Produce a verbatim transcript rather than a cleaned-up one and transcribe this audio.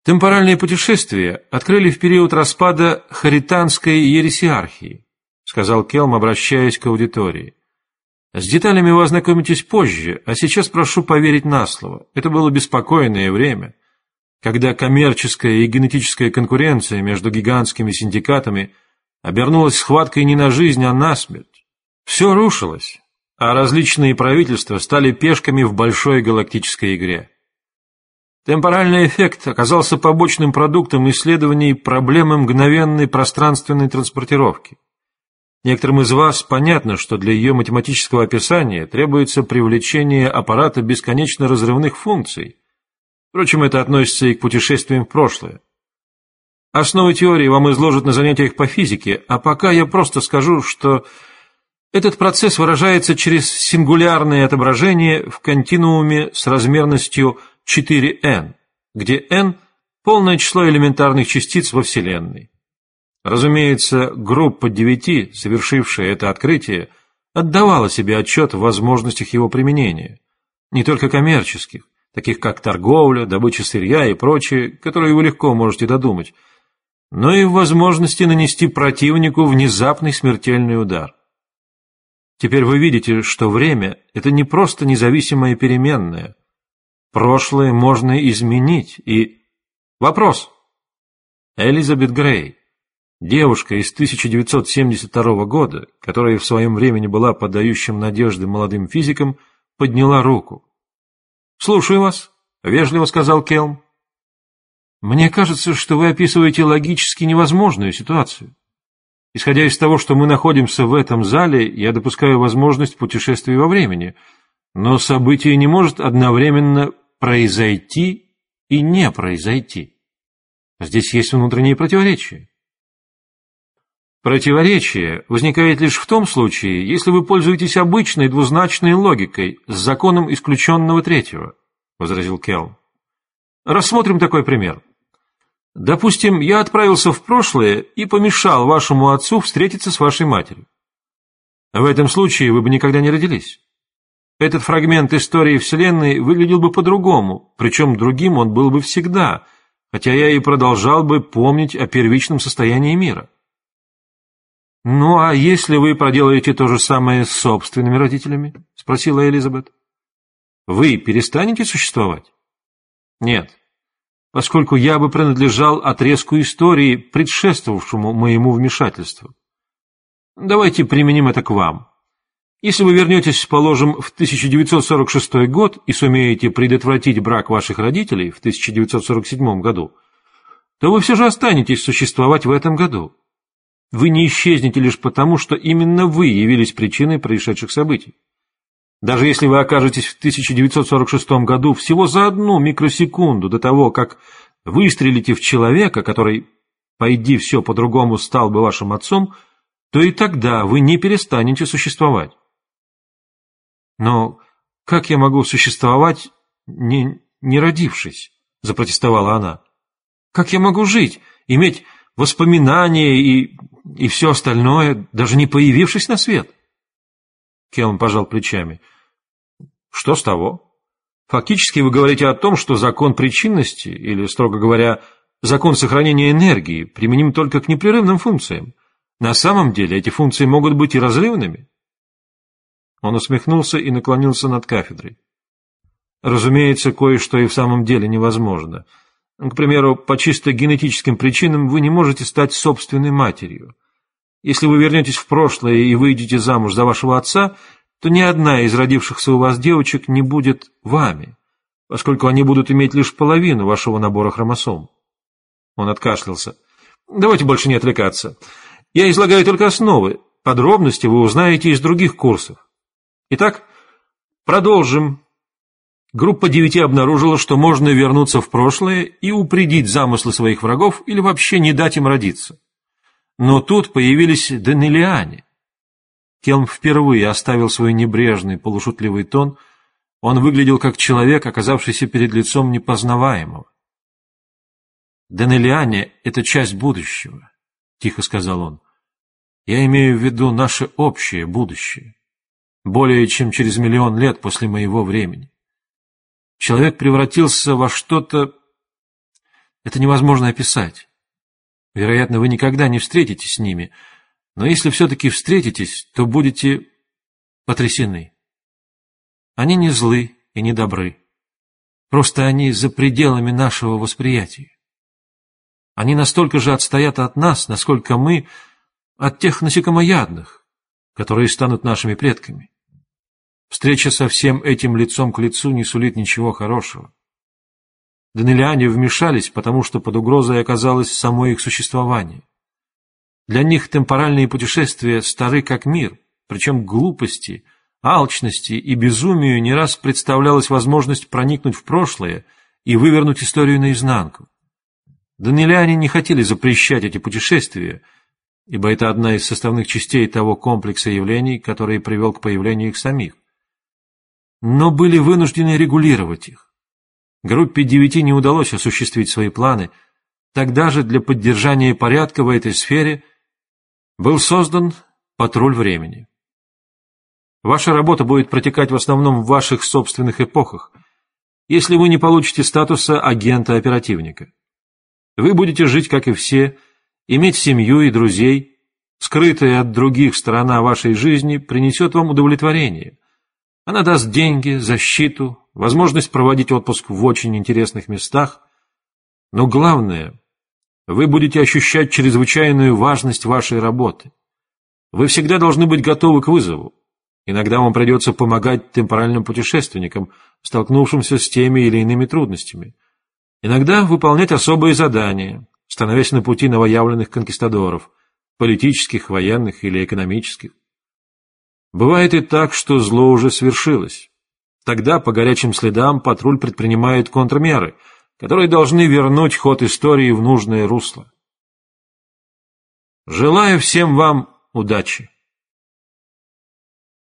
Темпоральные путешествия открыли в период распада Хаританской ересиархии, сказал Келм, обращаясь к аудитории. С деталями вы ознакомитесь позже, а сейчас прошу поверить на слово. Это было беспокойное время, когда коммерческая и генетическая конкуренция между гигантскими синдикатами обернулась схваткой не на жизнь, а на смерть. Все рушилось, а различные правительства стали пешками в большой галактической игре. Темпоральный эффект оказался побочным продуктом исследований проблемы мгновенной пространственной транспортировки. Некоторым из вас понятно, что для ее математического описания требуется привлечение аппарата бесконечно разрывных функций. Впрочем, это относится и к путешествиям в прошлое. Основы теории вам изложат на занятиях по физике, а пока я просто скажу, что этот процесс выражается через сингулярное отображение в континууме с размерностью четыре эн, где n – полное число элементарных частиц во Вселенной. Разумеется, группа девяти, совершившая это открытие, отдавала себе отчет в возможностях его применения, не только коммерческих, таких как торговля, добыча сырья и прочее, которые вы легко можете додумать, но и в возможности нанести противнику внезапный смертельный удар. Теперь вы видите, что время – это не просто независимая переменная. Прошлое можно изменить, и… Вопрос. Элизабет Грей, девушка из тысяча девятьсот семьдесят второго года, которая в своем времени была подающим надежды молодым физиком, подняла руку. «Слушаю вас», — вежливо сказал Келм. «Мне кажется, что вы описываете логически невозможную ситуацию. Исходя из того, что мы находимся в этом зале, я допускаю возможность путешествия во времени, но событие не может одновременно произойти и не произойти. Здесь есть внутренние противоречия. Противоречие возникает лишь в том случае, если вы пользуетесь обычной двузначной логикой с законом исключенного третьего, возразил Келм. Рассмотрим такой пример. Допустим, я отправился в прошлое и помешал вашему отцу встретиться с вашей матерью. В этом случае вы бы никогда не родились. Этот фрагмент истории Вселенной выглядел бы по-другому, причем другим он был бы всегда, хотя я и продолжал бы помнить о первичном состоянии мира. «Ну, а если вы проделаете то же самое с собственными родителями?» — спросила Элизабет. «Вы перестанете существовать?» «Нет, поскольку я бы принадлежал отрезку истории, предшествовавшему моему вмешательству. Давайте применим это к вам. Если вы вернетесь, положим, в тысяча девятьсот сорок шестой год и сумеете предотвратить брак ваших родителей в тысяча девятьсот сорок седьмом году, то вы все же останетесь существовать в этом году. Вы не исчезнете лишь потому, что именно вы явились причиной происшедших событий. Даже если вы окажетесь в тысяча девятьсот сорок шестом году всего за одну микросекунду до того, как выстрелите в человека, который, пойди все по-другому, стал бы вашим отцом, то и тогда вы не перестанете существовать. «Но как я могу существовать, не, не родившись?» – запротестовала она. «Как я могу жить, иметь воспоминания и, и все остальное, даже не появившись на свет?» Келм пожал плечами. «Что с того? Фактически вы говорите о том, что закон причинности, или, строго говоря, закон сохранения энергии, применим только к непрерывным функциям. На самом деле эти функции могут быть и разрывными». Он усмехнулся и наклонился над кафедрой. «Разумеется, кое-что и в самом деле невозможно. К примеру, по чисто генетическим причинам вы не можете стать собственной матерью. Если вы вернетесь в прошлое и выйдете замуж за вашего отца, то ни одна из родившихся у вас девочек не будет вами, поскольку они будут иметь лишь половину вашего набора хромосом». Он откашлялся. «Давайте больше не отвлекаться. Я излагаю только основы. Подробности вы узнаете из других курсов. Итак, продолжим. Группа девяти обнаружила, что можно вернуться в прошлое и упредить замыслы своих врагов или вообще не дать им родиться. Но тут появились Данелиане. Келм впервые оставил свой небрежный, полушутливый тон. Он выглядел как человек, оказавшийся перед лицом непознаваемого. «Данелиане — это часть будущего», — тихо сказал он. «Я имею в виду наше общее будущее. Более чем через миллион лет после моего времени. Человек превратился во что-то Это невозможно описать. Вероятно, вы никогда не встретитесь с ними, но если все-таки встретитесь, то будете потрясены. Они не злы и не добры. Просто они за пределами нашего восприятия. Они настолько же отстоят от нас, насколько мы от тех насекомоядных, которые станут нашими предками. Встреча со всем этим лицом к лицу не сулит ничего хорошего. Данелиане вмешались, потому что под угрозой оказалось само их существование. Для них темпоральные путешествия стары как мир, причем глупости, алчности и безумию не раз представлялась возможность проникнуть в прошлое и вывернуть историю наизнанку. Данелиане не хотели запрещать эти путешествия, ибо это одна из составных частей того комплекса явлений, который привел к появлению их самих. Но были вынуждены регулировать их. Группе девяти не удалось осуществить свои планы. Тогда же для поддержания порядка в этой сфере был создан патруль времени. Ваша работа будет протекать в основном в ваших собственных эпохах, если вы не получите статуса агента-оперативника. Вы будете жить, как и все, иметь семью и друзей. Скрытая от других сторона вашей жизни принесет вам удовлетворение. Она даст деньги, защиту, возможность проводить отпуск в очень интересных местах. Но главное, вы будете ощущать чрезвычайную важность вашей работы. Вы всегда должны быть готовы к вызову. Иногда вам придется помогать темпоральным путешественникам, столкнувшимся с теми или иными трудностями. Иногда выполнять особые задания, становясь на пути новоявленных конкистадоров, политических, военных или экономических. Бывает и так, что зло уже свершилось. Тогда по горячим следам патруль предпринимает контрмеры, которые должны вернуть ход истории в нужное русло. Желаю всем вам удачи!